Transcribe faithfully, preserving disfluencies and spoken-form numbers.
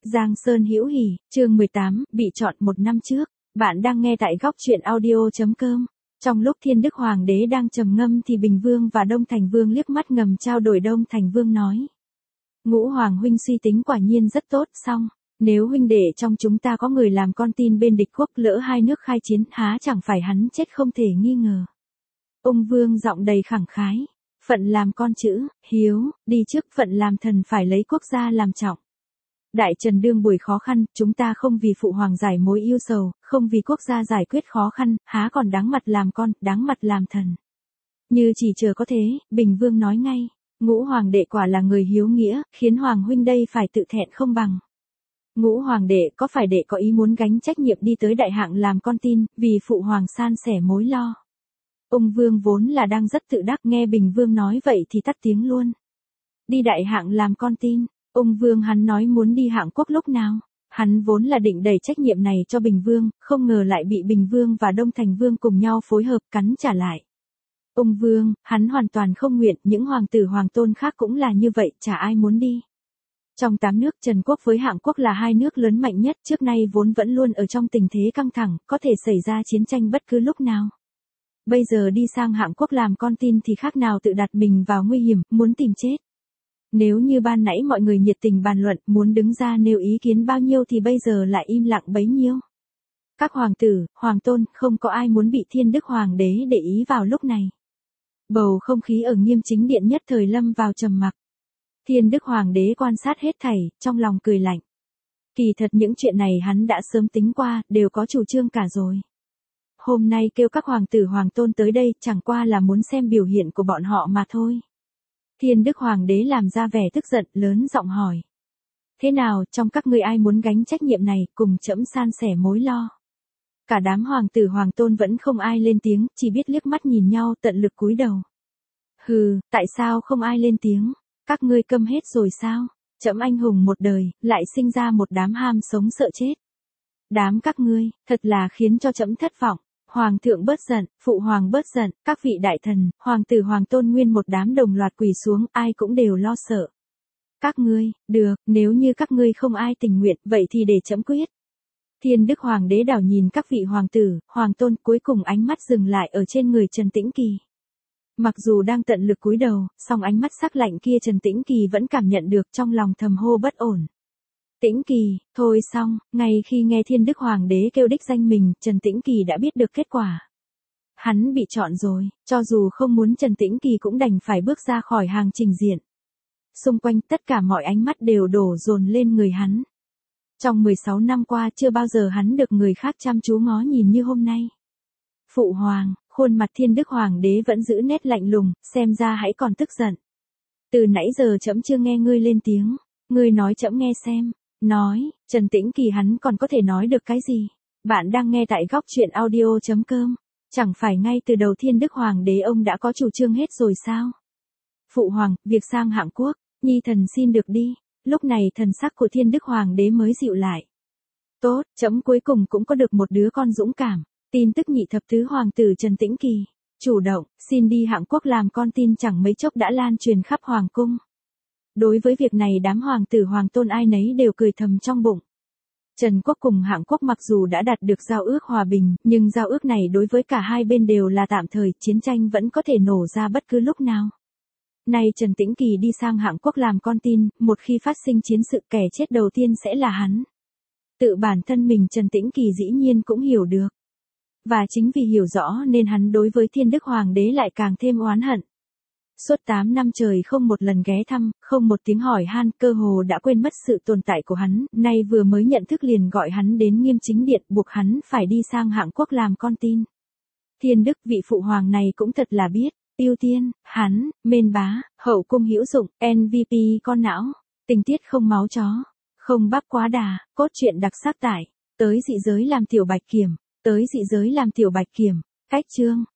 Giang Sơn Hữu Hỉ, chương mười tám, bị chọn một năm trước. Bạn đang nghe tại góc truyện audio chấm com. Trong lúc Thiên Đức Hoàng đế đang trầm ngâm thì Bình Vương và Đông Thành Vương liếc mắt ngầm trao đổi. Đông Thành Vương nói: Ngũ Hoàng huynh suy tính quả nhiên rất tốt, song nếu huynh đệ trong chúng ta có người làm con tin bên địch quốc, lỡ hai nước khai chiến, há chẳng phải hắn chết không thể nghi ngờ. Ung Vương giọng đầy khẳng khái: Phận làm con chữ, hiếu, đi trước, phận làm thần phải lấy quốc gia làm trọng. Đại Trần đương buổi khó khăn, chúng ta không vì phụ hoàng giải mối yêu sầu, không vì quốc gia giải quyết khó khăn, há còn đáng mặt làm con, đáng mặt làm thần. Như chỉ chờ có thế, Bình Vương nói ngay: Ngũ Hoàng đệ quả là người hiếu nghĩa, khiến Hoàng huynh đây phải tự thẹn không bằng. Ngũ Hoàng đệ, có phải đệ có ý muốn gánh trách nhiệm đi tới đại hạng làm con tin, vì phụ hoàng san sẻ mối lo? Ung Vương vốn là đang rất tự đắc, nghe Bình Vương nói vậy thì tắt tiếng luôn. Đi đại hạng làm con tin? Ung Vương hắn nói muốn đi hạng quốc lúc nào? Hắn vốn là định đẩy trách nhiệm này cho Bình Vương, không ngờ lại bị Bình Vương và Đông Thành Vương cùng nhau phối hợp cắn trả lại. Ung Vương, hắn hoàn toàn không nguyện, những hoàng tử hoàng tôn khác cũng là như vậy, chả ai muốn đi. Trong tám nước, Trần quốc với Hạng quốc là hai nước lớn mạnh nhất, trước nay vốn vẫn luôn ở trong tình thế căng thẳng, có thể xảy ra chiến tranh bất cứ lúc nào. Bây giờ đi sang Hạng quốc làm con tin thì khác nào tự đặt mình vào nguy hiểm, muốn tìm chết. Nếu như ban nãy mọi người nhiệt tình bàn luận, muốn đứng ra nêu ý kiến bao nhiêu thì bây giờ lại im lặng bấy nhiêu. Các hoàng tử, hoàng tôn, không có ai muốn bị Thiên Đức Hoàng đế để ý vào lúc này. Bầu không khí ở Nghiêm Chính Điện nhất thời lâm vào trầm mặc. Thiên Đức Hoàng đế quan sát hết thảy, trong lòng cười lạnh. Kỳ thật những chuyện này hắn đã sớm tính qua, đều có chủ trương cả rồi. Hôm nay kêu các hoàng tử hoàng tôn tới đây, chẳng qua là muốn xem biểu hiện của bọn họ mà thôi. Thiên Đức Hoàng đế làm ra vẻ tức giận, lớn giọng hỏi: Thế nào, trong các ngươi ai muốn gánh trách nhiệm này, cùng trẫm san sẻ mối lo? Cả đám hoàng tử hoàng tôn vẫn không ai lên tiếng, chỉ biết liếc mắt nhìn nhau, tận lực cúi đầu. Hừ, tại sao không ai lên tiếng? Các ngươi câm hết rồi sao? Trẫm anh hùng một đời, lại sinh ra một đám ham sống sợ chết. Đám các ngươi, thật là khiến cho trẫm thất vọng. Hoàng thượng bớt giận, phụ hoàng bớt giận, các vị đại thần, hoàng tử hoàng tôn nguyên một đám đồng loạt quỳ xuống, ai cũng đều lo sợ. Các ngươi, được, nếu như các ngươi không ai tình nguyện, vậy thì để trẫm quyết. Thiên Đức Hoàng đế đảo nhìn các vị hoàng tử, hoàng tôn, cuối cùng ánh mắt dừng lại ở trên người Trần Tĩnh Kỳ. Mặc dù đang tận lực cúi đầu, song ánh mắt sắc lạnh kia Trần Tĩnh Kỳ vẫn cảm nhận được, trong lòng thầm hô bất ổn. Tĩnh Kỳ, thôi xong, ngay khi nghe Thiên Đức Hoàng đế kêu đích danh mình, Trần Tĩnh Kỳ đã biết được kết quả. Hắn bị chọn rồi, cho dù không muốn Trần Tĩnh Kỳ cũng đành phải bước ra khỏi hàng trình diện. Xung quanh tất cả mọi ánh mắt đều đổ dồn lên người hắn. Trong mười sáu năm qua chưa bao giờ hắn được người khác chăm chú ngó nhìn như hôm nay. Phụ hoàng, khuôn mặt Thiên Đức Hoàng đế vẫn giữ nét lạnh lùng, xem ra hãy còn tức giận. Từ nãy giờ trẫm chưa nghe ngươi lên tiếng, ngươi nói trẫm nghe xem. Nói, Trần Tĩnh Kỳ hắn còn có thể nói được cái gì? Bạn đang nghe tại góc truyện audio chấm com. Chẳng phải ngay từ đầu Thiên Đức Hoàng đế ông đã có chủ trương hết rồi sao? Phụ hoàng, việc sang Hạng quốc, nhi thần xin được đi. Lúc này thần sắc của Thiên Đức Hoàng đế mới dịu lại. Tốt, trẫm cuối cùng cũng có được một đứa con dũng cảm. Tin tức nhị thập tứ hoàng tử Trần Tĩnh Kỳ chủ động xin đi Hạng quốc làm con tin chẳng mấy chốc đã lan truyền khắp hoàng cung. Đối với việc này đám hoàng tử hoàng tôn ai nấy đều cười thầm trong bụng. Trần quốc cùng Hạng quốc mặc dù đã đạt được giao ước hòa bình, nhưng giao ước này đối với cả hai bên đều là tạm thời, chiến tranh vẫn có thể nổ ra bất cứ lúc nào. Nay Trần Tĩnh Kỳ đi sang Hạng quốc làm con tin, một khi phát sinh chiến sự, kẻ chết đầu tiên sẽ là hắn. Tự bản thân mình Trần Tĩnh Kỳ dĩ nhiên cũng hiểu được. Và chính vì hiểu rõ nên hắn đối với Thiên Đức Hoàng đế lại càng thêm oán hận. Suốt tám năm trời không một lần ghé thăm, không một tiếng hỏi han, cơ hồ đã quên mất sự tồn tại của hắn, nay vừa mới nhận thức liền gọi hắn đến Nghiêm Chính Điện, buộc hắn phải đi sang Hạng quốc làm con tin. Thiên Đức, vị phụ hoàng này cũng thật là biết, ưu tiên, hắn, mên bá, hậu cung hữu dụng, em vê pê con não, tình tiết không máu chó, không bắp quá đà, cốt truyện đặc sắc tải, tới dị giới làm tiểu bạch kiểm, tới dị giới làm tiểu bạch kiểm, cách chương.